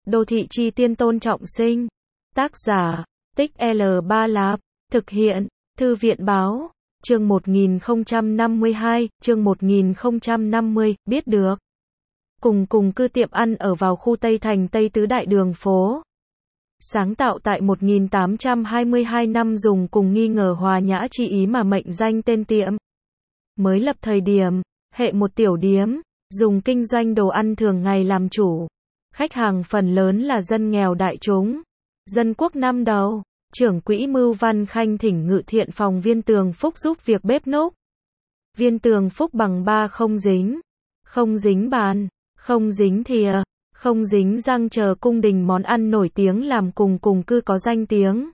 Đô thị chi tiên Tôn Trọng Sinh. Tác giả, Tích L3 Lạp. Thực hiện, Thư viện báo. Chương 1052, chương 1050, biết được. Cùng cư tiệm ăn ở vào khu Tây Thành Tây Tứ Đại đường phố. Sáng tạo tại 1822 năm, dùng cùng nghi ngờ hòa nhã chi ý mà mệnh danh tên tiệm. Mới lập thời điểm, hệ một tiểu điếm, dùng kinh doanh đồ ăn thường ngày làm chủ. Khách hàng phần lớn là dân nghèo đại chúng. Dân quốc năm đầu, trưởng quỹ Mưu Văn Khanh thỉnh Ngự Thiện phòng Viên Tường Phúc giúp việc bếp núc. Viên Tường Phúc bằng ba không dính bàn, không dính thìa, không dính răng chờ cung đình món ăn nổi tiếng làm cùng cư có danh tiếng.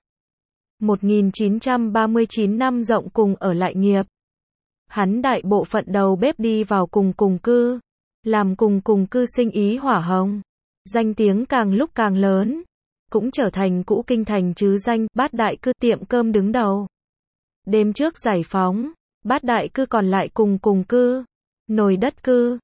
1939 năm rộng cùng ở lại nghiệp. Hắn đại bộ phận đầu bếp đi vào cùng cư, làm cùng cư sinh ý hỏa hồng. Danh tiếng càng lúc càng lớn, cũng trở thành cũ kinh thành chứ danh, Bát Đại cư tiệm cơm đứng đầu. Đêm trước giải phóng, Bát Đại cư còn lại cùng cư, Nồi Đất cư,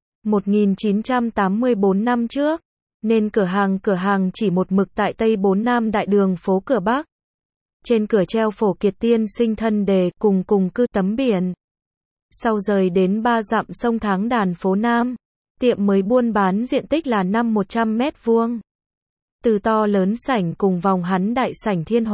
1984 năm trước, nên cửa hàng chỉ một mực tại Tây 4 Nam Đại đường phố cửa Bắc. Trên cửa treo Phổ Kiệt Tiên Sinh thân đề, cùng cư tấm biển. Sau rời đến 3 dặm sông Tháng Đàn phố Nam, tiệm mới buôn bán diện tích là 100 mét vuông. Từ to lớn sảnh cùng vòng hắn đại sảnh thiên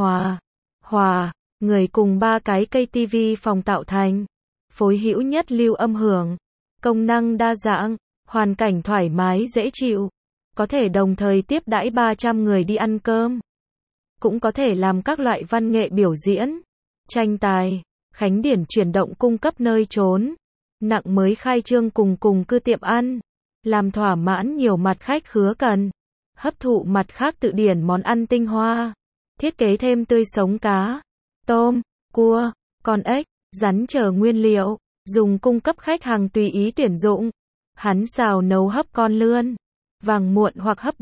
hòa, người cùng 3 cái cây tivi phòng tạo thành. Phối hữu nhất lưu âm hưởng, công năng đa dạng, hoàn cảnh thoải mái dễ chịu. Có thể đồng thời tiếp đãi 300 người đi ăn cơm. Cũng có thể làm các loại văn nghệ biểu diễn, tranh tài, khánh điển chuyển động cung cấp nơi trốn. Nặng mới khai trương cùng cư tiệm ăn, làm thỏa mãn nhiều mặt khách khứa cần. Hấp thụ mặt khác tự điển món ăn tinh hoa. Thiết kế thêm tươi sống cá, tôm, cua, con ếch, rắn chờ nguyên liệu, dùng cung cấp khách hàng tùy ý tuyển dụng. Hắn xào nấu hấp con lươn, vàng muộn hoặc hấp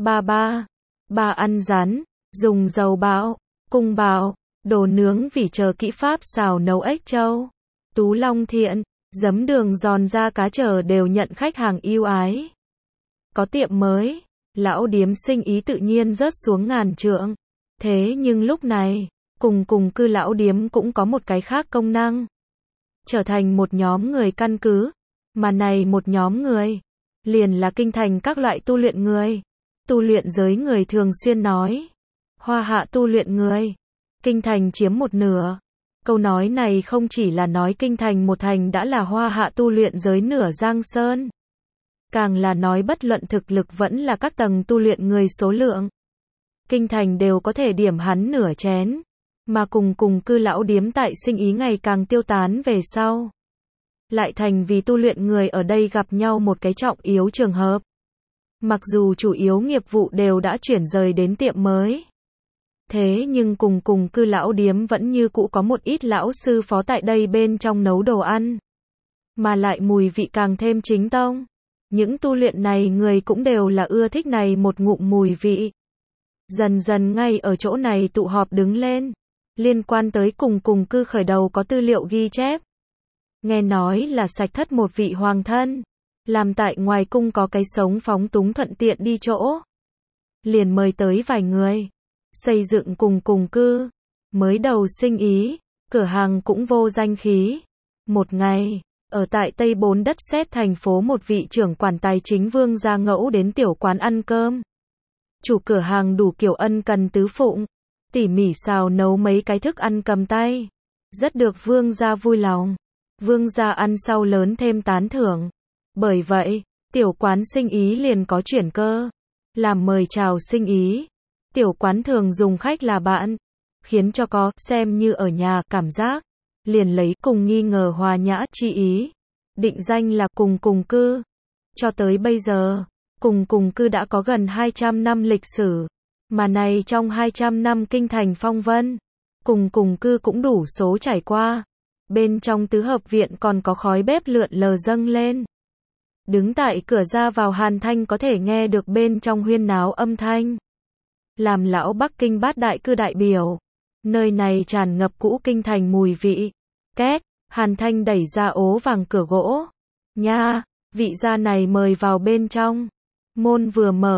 ba ăn rắn, dùng dầu bạo, cung bạo, đồ nướng vỉ chờ kỹ pháp xào nấu ếch trâu, tú long thiện, giấm đường giòn da cá chờ đều nhận khách hàng yêu ái. Có tiệm mới, lão điếm sinh ý tự nhiên rớt xuống ngàn trượng. Thế nhưng lúc này, cùng cư lão điếm cũng có một cái khác công năng. Trở thành một nhóm người căn cứ. Mà này một nhóm người, liền là kinh thành các loại tu luyện người. Tu luyện giới người thường xuyên nói. Hoa hạ tu luyện người. Kinh thành chiếm một nửa. Câu nói này không chỉ là nói kinh thành một thành đã là hoa hạ tu luyện giới nửa Giang Sơn. Càng là nói bất luận thực lực vẫn là các tầng tu luyện người số lượng. Kinh thành đều có thể điểm hắn nửa chén. Mà cùng cư lão điếm tại sinh ý ngày càng tiêu tán về sau. Lại thành vì tu luyện người ở đây gặp nhau một cái trọng yếu trường hợp. Mặc dù chủ yếu nghiệp vụ đều đã chuyển rời đến tiệm mới. Thế nhưng cùng cư lão điếm vẫn như cũ có một ít lão sư phó tại đây bên trong nấu đồ ăn. Mà lại mùi vị càng thêm chính tông. Những tu luyện này người cũng đều là ưa thích này một ngụm mùi vị. Dần dần ngay ở chỗ này tụ họp đứng lên. Liên quan tới cùng cư khởi đầu có tư liệu ghi chép. Nghe nói là Sạch Thất một vị hoàng thân. Làm tại ngoài cung có cái sống phóng túng thuận tiện đi chỗ. Liền mời tới vài người. Xây dựng cùng cư. Mới đầu sinh ý. Cửa hàng cũng vô danh khí. Một ngày. Ở tại Tây Bốn Đất Sét thành phố một vị trưởng quản tài chính Vương gia ngẫu đến tiểu quán ăn cơm. Chủ cửa hàng đủ kiểu ân cần tứ phụng. Tỉ mỉ xào nấu mấy cái thức ăn cầm tay. Rất được Vương gia vui lòng. Vương gia ăn sau lớn thêm tán thưởng. Bởi vậy, tiểu quán sinh ý liền có chuyển cơ. Làm mời chào sinh ý. Tiểu quán thường dùng khách là bạn. Khiến cho có, xem như ở nhà, cảm giác. Liền lấy cùng nghi ngờ hòa nhã chi ý. Định danh là cùng cư. Cho tới bây giờ, cùng cư đã có gần 200 năm lịch sử. Mà này trong 200 năm kinh thành phong vân. Cùng cư cũng đủ số trải qua. Bên trong tứ hợp viện còn có khói bếp lượn lờ dâng lên. Đứng tại cửa ra vào Hàn Thanh có thể nghe được bên trong huyên náo âm thanh. Làm lão Bắc Kinh Bát Đại cư đại biểu. Nơi này tràn ngập cũ kinh thành mùi vị. Két, Hàn Thanh đẩy ra ố vàng cửa gỗ. Nha, vị gia này mời vào bên trong. Môn vừa mở,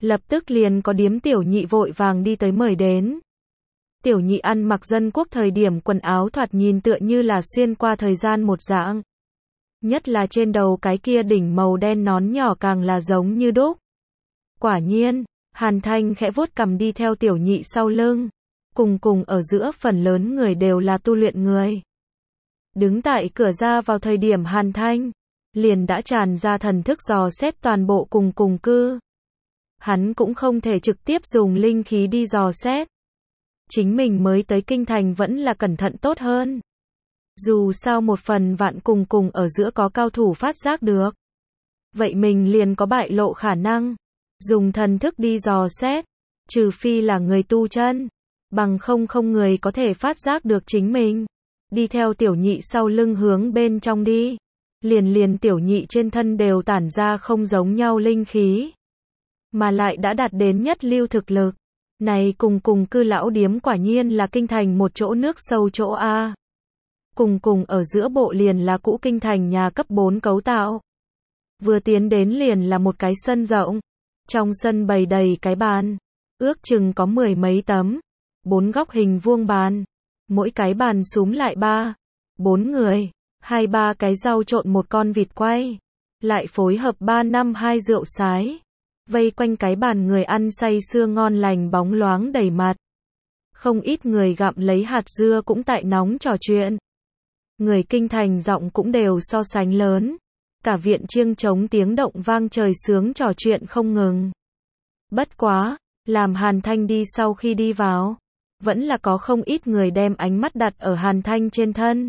Lập tức liền có điếm tiểu nhị vội vàng đi tới mời đến. Tiểu nhị ăn mặc dân quốc thời điểm quần áo thoạt nhìn tựa như là xuyên qua thời gian một dạng. Nhất là trên đầu cái kia đỉnh màu đen nón nhỏ càng là giống như đúc. Quả nhiên, Hàn Thanh khẽ vuốt cằm đi theo tiểu nhị sau lưng. Cùng ở giữa phần lớn người đều là tu luyện người. Đứng tại cửa ra vào thời điểm Hàn Thanh, liền đã tràn ra thần thức dò xét toàn bộ cùng cư. Hắn cũng không thể trực tiếp dùng linh khí đi dò xét. Chính mình mới tới kinh thành vẫn là cẩn thận tốt hơn. Dù sao một phần vạn cùng ở giữa có cao thủ phát giác được. Vậy mình liền có bại lộ khả năng. Dùng thần thức đi dò xét. Trừ phi là người tu chân. Bằng không người có thể phát giác được chính mình. Đi theo tiểu nhị sau lưng hướng bên trong đi. Liền tiểu nhị trên thân đều tản ra không giống nhau linh khí. Mà lại đã đạt đến nhất lưu thực lực. Này cùng cư lão điếm quả nhiên là kinh thành một chỗ nước sâu chỗ A. Cùng ở giữa bộ liền là cũ kinh thành nhà cấp 4 cấu tạo. Vừa tiến đến liền là một cái sân rộng. Trong sân bày đầy cái bàn. Ước chừng có 10 mấy tấm. 4 góc hình vuông bàn. Mỗi cái bàn súm lại 4 người. 2-3 cái rau trộn một con vịt quay. Lại phối hợp 3-5-2 rượu sái. Vây quanh cái bàn người ăn say sưa ngon lành bóng loáng đầy mặt. Không ít người gặm lấy hạt dưa cũng tại nóng trò chuyện. Người kinh thành giọng cũng đều so sánh lớn. Cả viện chiêng trống tiếng động vang trời sướng trò chuyện không ngừng. Bất quá, làm Hàn Thanh đi sau khi đi vào. Vẫn là có không ít người đem ánh mắt đặt ở Hàn Thanh trên thân.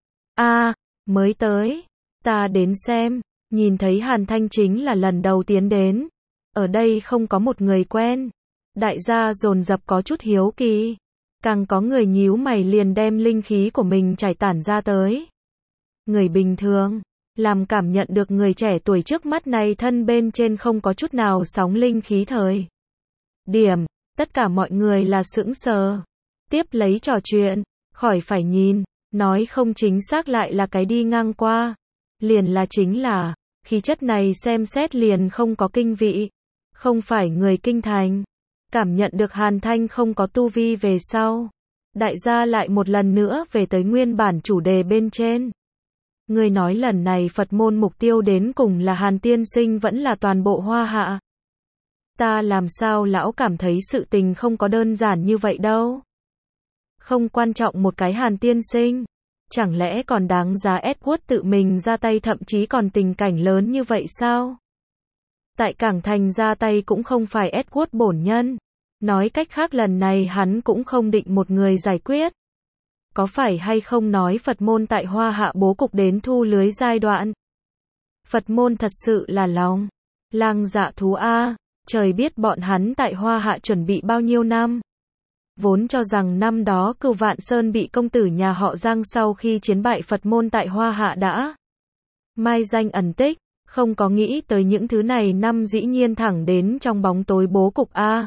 Mới tới. Ta đến xem. Nhìn thấy Hàn Thanh chính là lần đầu tiến đến. Ở đây không có một người quen. Đại gia dồn dập có chút hiếu kỳ. Càng có người nhíu mày liền đem linh khí của mình trải tản ra tới. Người bình thường, làm cảm nhận được người trẻ tuổi trước mắt này thân bên trên không có chút nào sóng linh khí thời điểm, tất cả mọi người là sững sờ. Tiếp lấy trò chuyện, khỏi phải nhìn, nói không chính xác lại là cái đi ngang qua. Liền là chính là, khí chất này xem xét liền không có kinh vị. Không phải người kinh thành. Cảm nhận được Hàn Thanh không có tu vi về sau. Đại gia lại một lần nữa về tới nguyên bản chủ đề bên trên. Người nói lần này Phật môn mục tiêu đến cùng là Hàn tiên sinh vẫn là toàn bộ Hoa Hạ. Ta làm sao lão cảm thấy sự tình không có đơn giản như vậy đâu. Không quan trọng một cái Hàn tiên sinh. Chẳng lẽ còn đáng giá Edward tự mình ra tay thậm chí còn tình cảnh lớn như vậy sao? Tại Cảng Thành ra tay cũng không phải Edward bổn nhân. Nói cách khác lần này hắn cũng không định một người giải quyết. Có phải hay không nói Phật môn tại Hoa Hạ bố cục đến thu lưới giai đoạn? Phật môn thật sự là lòng lang dạ thú A. Trời biết bọn hắn tại Hoa Hạ chuẩn bị bao nhiêu năm. Vốn cho rằng năm đó Cửu Vạn Sơn bị công tử nhà họ Giang sau khi chiến bại Phật môn tại Hoa Hạ đã mai danh ẩn tích. Không có nghĩ tới những thứ này năm dĩ nhiên thẳng đến trong bóng tối bố cục A.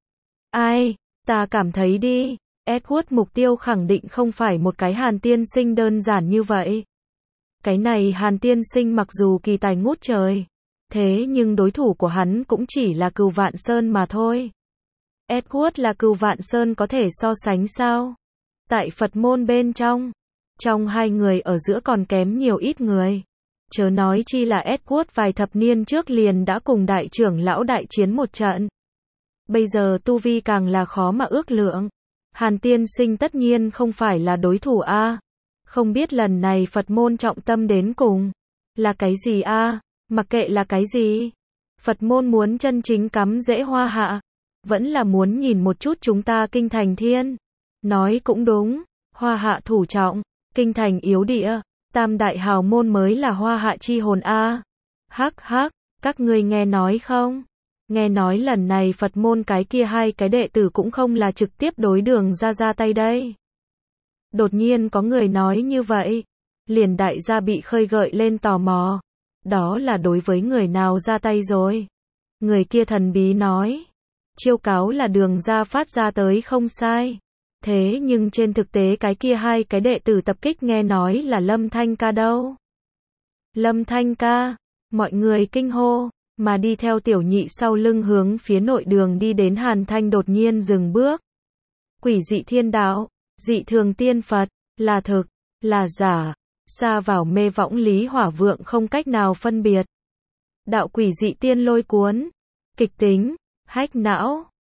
Ta cảm thấy đi. Edward mục tiêu khẳng định không phải một cái Hàn tiên sinh đơn giản như vậy. Cái này Hàn tiên sinh mặc dù kỳ tài ngút trời. Thế nhưng đối thủ của hắn cũng chỉ là Cửu Vạn Sơn mà thôi. Edward là Cửu Vạn Sơn có thể so sánh sao? Tại Phật môn bên trong hai người ở giữa còn kém nhiều ít người. Chớ nói chi là Edward vài thập niên trước liền đã cùng đại trưởng lão đại chiến một trận. Bây giờ tu vi càng là khó mà ước lượng. Hàn tiên sinh tất nhiên không phải là đối thủ A. Không biết lần này Phật môn trọng tâm đến cùng là cái gì A. Mặc kệ là cái gì. Phật môn muốn chân chính cắm rễ Hoa Hạ. Vẫn là muốn nhìn một chút chúng ta kinh thành thiên. Nói cũng đúng. Hoa Hạ thủ trọng. Kinh thành yếu địa. Tam đại hào môn mới là Hoa Hạ chi hồn A. Hắc, các ngươi nghe nói không? Nghe nói lần này Phật môn cái kia hai cái đệ tử cũng không là trực tiếp đối đường ra tay đây. Đột nhiên có người nói như vậy. Liền đại gia bị khơi gợi lên tò mò. Đó là đối với người nào ra tay rồi? Người kia thần bí nói. Chiêu cáo là đường ra phát ra tới không sai. Thế nhưng trên thực tế cái kia hai cái đệ tử tập kích nghe nói là Lâm Thanh Ca đâu. Lâm Thanh Ca, mọi người kinh hô, mà đi theo tiểu nhị sau lưng hướng phía nội đường đi đến. Hàn Thanh đột nhiên dừng bước. Quỷ dị thiên đạo, dị thường tiên Phật, là thực, là giả, xa vào mê võng Lý Hỏa Vượng không cách nào phân biệt. Đạo quỷ dị tiên lôi cuốn, kịch tính, hách não.